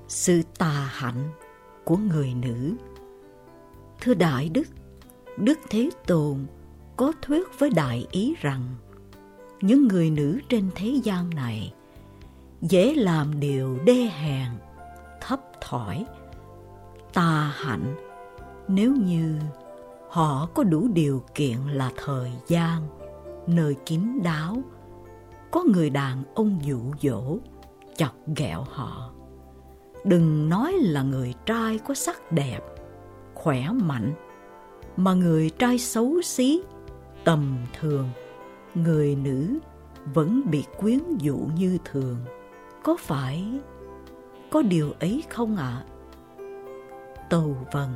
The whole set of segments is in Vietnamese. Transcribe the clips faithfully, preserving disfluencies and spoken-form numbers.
sự tà hạnh của người nữ. Thưa Đại Đức, Đức Thế Tôn có thuyết với đại ý rằng những người nữ trên thế gian này dễ làm điều đê hèn, thấp thỏi, tà hạnh nếu như họ có đủ điều kiện là thời gian, nơi kín đáo, có người đàn ông dụ dỗ, chọc ghẹo họ. Đừng nói là người trai có sắc đẹp, khỏe mạnh, mà người trai xấu xí, tầm thường, người nữ vẫn bị quyến dụ như thường. Có phải có điều ấy không ạ? À? Tâu vâng.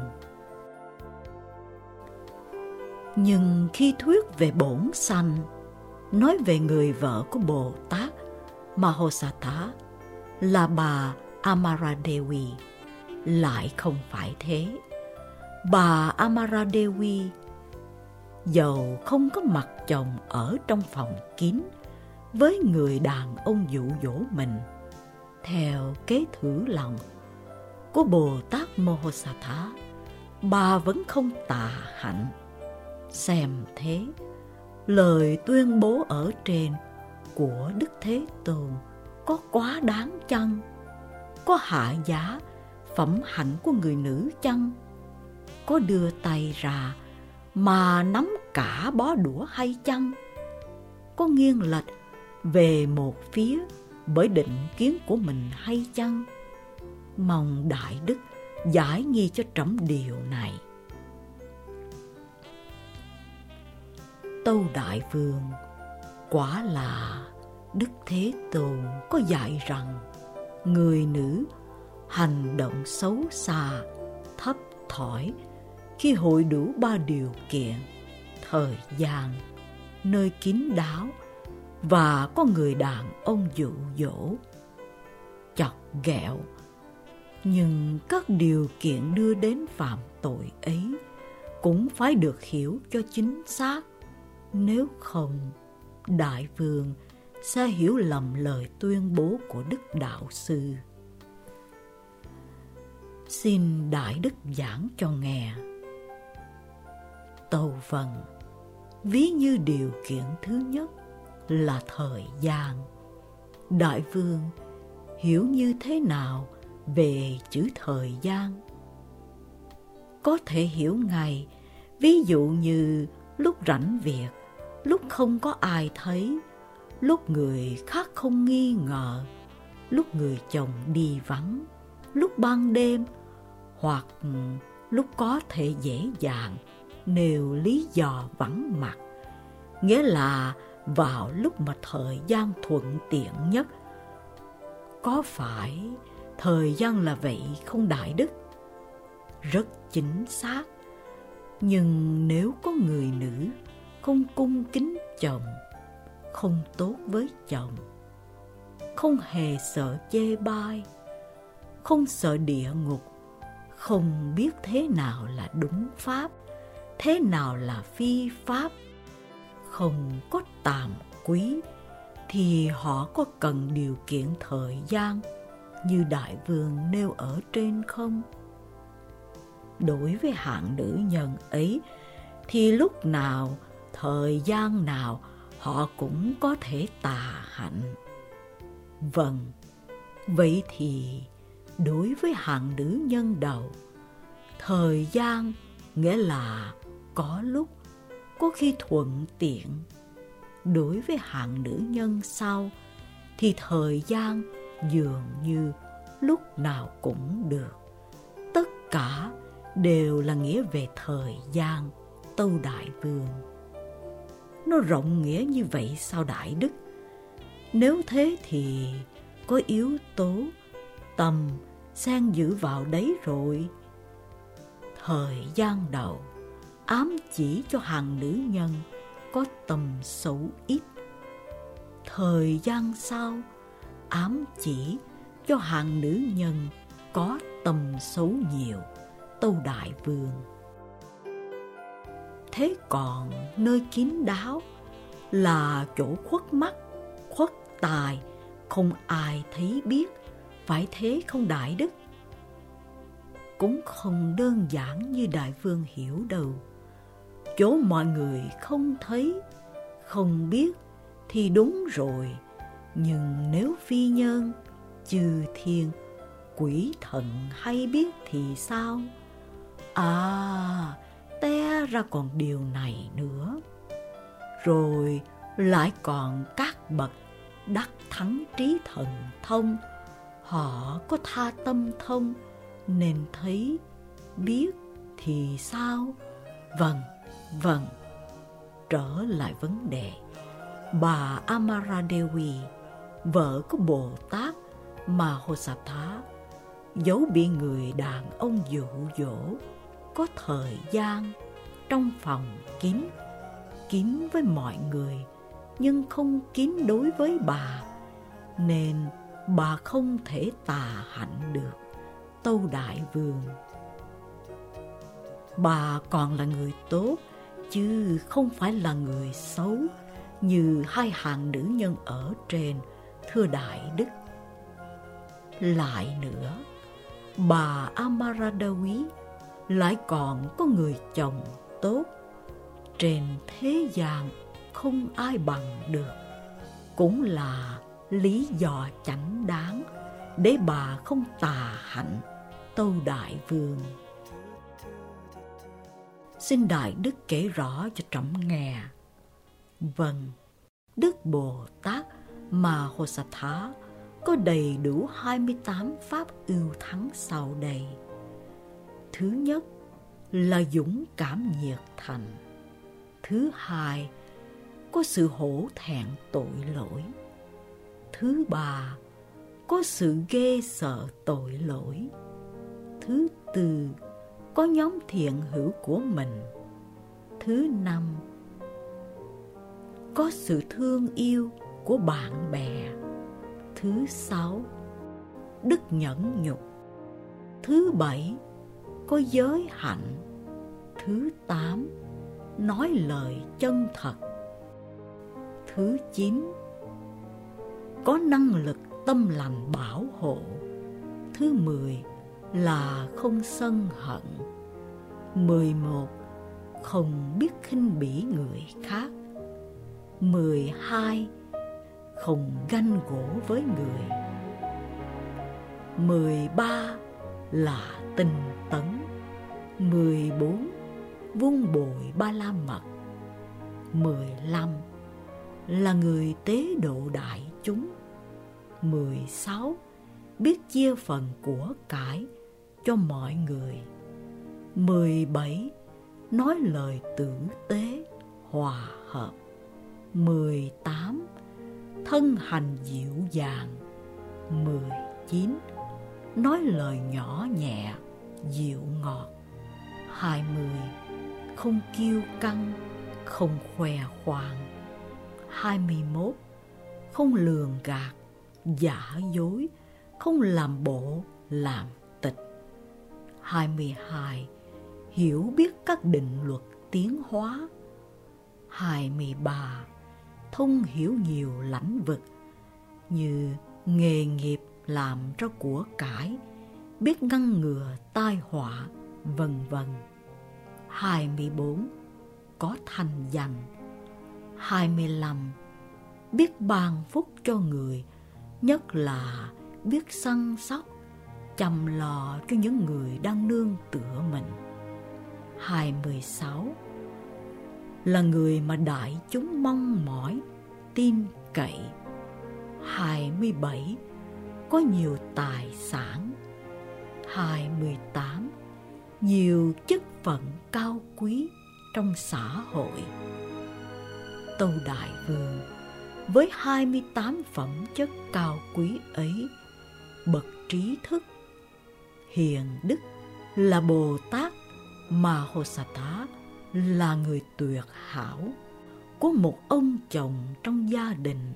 Nhưng khi thuyết về bổn sanh, nói về người vợ của Bồ Tát Mahausattha là bà Amaradevi, lại không phải thế. Bà Amaradevi dầu không có mặt chồng ở trong phòng kín với người đàn ông dụ dỗ mình, theo kế thử lòng của Bồ Tát Mahausattha, bà vẫn không tà hạnh. Xem thế, lời tuyên bố ở trên của Đức Thế Tôn có quá đáng chăng? Có hạ giá phẩm hạnh của người nữ chăng? Có đưa tay ra mà nắm cả bó đũa hay chăng? Có nghiêng lệch về một phía bởi định kiến của mình hay chăng? Mong Đại Đức giải nghi cho trẫm điều này. Tâu Đại Vương, quả là Đức Thế Tôn có dạy rằng người nữ hành động xấu xa, thấp thỏi khi hội đủ ba điều kiện: thời gian, nơi kín đáo và có người đàn ông dụ dỗ, chọc ghẹo. Nhưng các điều kiện đưa đến phạm tội ấy cũng phải được hiểu cho chính xác, nếu không Đại Vương sẽ hiểu lầm lời tuyên bố của Đức Đạo Sư. Xin Đại Đức giảng cho nghe. Tâu vâng. Ví như điều kiện thứ nhất là thời gian, Đại Vương hiểu như thế nào về chữ thời gian? Có thể hiểu ngay, ví dụ như lúc rảnh việc, lúc không có ai thấy, lúc người khác không nghi ngờ, lúc người chồng đi vắng, lúc ban đêm, hoặc lúc có thể dễ dàng nêu lý do vắng mặt, nghĩa là vào lúc mà thời gian thuận tiện nhất. Có phải thời gian là vậy không Đại Đức? Rất chính xác. Nhưng nếu có người nữ không cung kính chồng, không tốt với chồng, không hề sợ chê bai, không sợ địa ngục, không biết thế nào là đúng pháp, thế nào là phi pháp, không có tàm quý, thì họ có cần điều kiện thời gian như Đại Vương nêu ở trên không? Đối với hạng nữ nhân ấy thì lúc nào, thời gian nào họ cũng có thể tà hạnh. Vâng, vậy thì đối với hạng nữ nhân đầu, thời gian nghĩa là có lúc, có khi thuận tiện. Đối với hạng nữ nhân sau thì thời gian dường như lúc nào cũng được. Tất cả đều là nghĩa về thời gian, Tâu Đại Vương. Nó rộng nghĩa như vậy sao Đại Đức? Nếu thế thì có yếu tố tâm xen giữ vào đấy rồi. Thời gian đầu ám chỉ cho hàng nữ nhân có tầm xấu ít. Thời gian sau ám chỉ cho hàng nữ nhân có tầm xấu nhiều, Tâu Đại Vương. Thế còn nơi kín đáo là chỗ khuất mắt, khuất tài, không ai thấy biết, Phải thế không đại đức? Cũng không đơn giản như đại vương hiểu đâu. Chỗ mọi người không thấy, không biết thì đúng rồi. Nhưng nếu phi nhân, chư thiên, quỷ thần hay biết thì sao? À, té ra còn điều này nữa. Rồi lại còn các bậc đắc thắng trí thần thông, họ có tha tâm thông nên thấy, biết thì sao? Vâng, vâng. Trở lại vấn đề, bà Amaradevi, vợ của Bồ Tát Mahosatha, dẫu bị người đàn ông dụ dỗ, có thời gian trong phòng kín, kín với mọi người nhưng không kín đối với bà, nên bà không thể tà hạnh được. Tâu Đại Vương, bà còn là người tốt chứ không phải là người xấu như hai hàng nữ nhân ở trên, thưa Đại Đức. Lại nữa, bà Amaradevi lại còn có người chồng tốt, trên thế gian không ai bằng được. Cũng là lý do chánh đáng để bà không tà hạnh. Tâu Đại Vương, xin Đại Đức kể rõ cho trẫm nghe. Vâng, Đức Bồ Tát Mahosatha có đầy đủ hai mươi tám pháp ưu thắng sau đây. Thứ nhất là dũng cảm nhiệt thành. Thứ hai, có sự hổ thẹn tội lỗi. Thứ ba, có sự ghê sợ tội lỗi. Thứ tư, có nhóm thiện hữu của mình. Thứ năm, có sự thương yêu của bạn bè. Thứ sáu, đức nhẫn nhục. Thứ bảy, có giới hạnh. Thứ tám, nói lời chân thật. Thứ chín, có năng lực tâm lành bảo hộ. Thứ mười là không sân hận. Mười một, không biết khinh bỉ người khác. Mười hai, không ganh gổ với người. Mười ba là tinh tấn. Mười bốn, vun bồi ba la mật. Mười lăm là người tế độ đại chúng. Mười sáu, biết chia phần của cải cho mọi người. Mười bảy, nói lời tử tế, hòa hợp. Mười tám, thân hành dịu dàng. Mười chín, nói lời nhỏ nhẹ, dịu ngọt. Hai mươi, không kiêu căng, không khoe khoang. Hai mươi mốt, không lường gạt, giả dối, không làm bộ, làm tịch. Hai mươi hai, hiểu biết các định luật tiến hóa. Hai mươi ba, thông hiểu nhiều lãnh vực như nghề nghiệp làm ra của cải, biết ngăn ngừa tai họa, vân vân. Hai mươi bốn, có thanh danh. Hai mươi lăm, biết ban phúc cho người, nhất là biết săn sóc, chăm lo cho những người đang nương tựa mình. Hai mươi sáu, là người mà đại chúng mong mỏi, tin cậy. Hai mươi bảy, có nhiều tài sản. Hai mươi tám, nhiều chức phận cao quý trong xã hội. Tâu Đại Vương, với hai mươi tám phẩm chất cao quý ấy, bậc trí thức, hiền đức là Bồ Tát Mahosatha là người tuyệt hảo, có một ông chồng trong gia đình,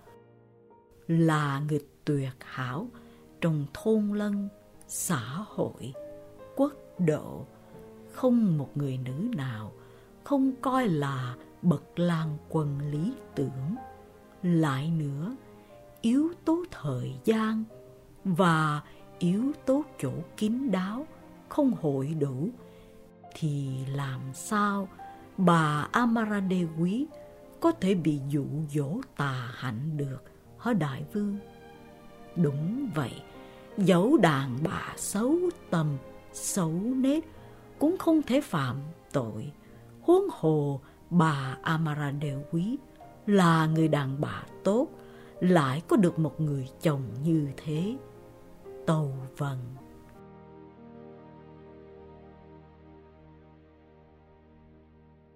là người tuyệt hảo trong thôn lân, xã hội, quốc độ, không một người nữ nào không coi là bậc lang quân lý tưởng. Lại nữa, yếu tố thời gian và yếu tố chỗ kín đáo không hội đủ, thì làm sao bà Amaradevi có thể bị dụ dỗ tà hạnh được hả đại vương? Đúng vậy, dẫu đàn bà xấu tâm, xấu nết cũng không thể phạm tội, huống hồ bà Amaradevi là người đàn bà tốt, lại có được một người chồng như thế. Tâu vâng.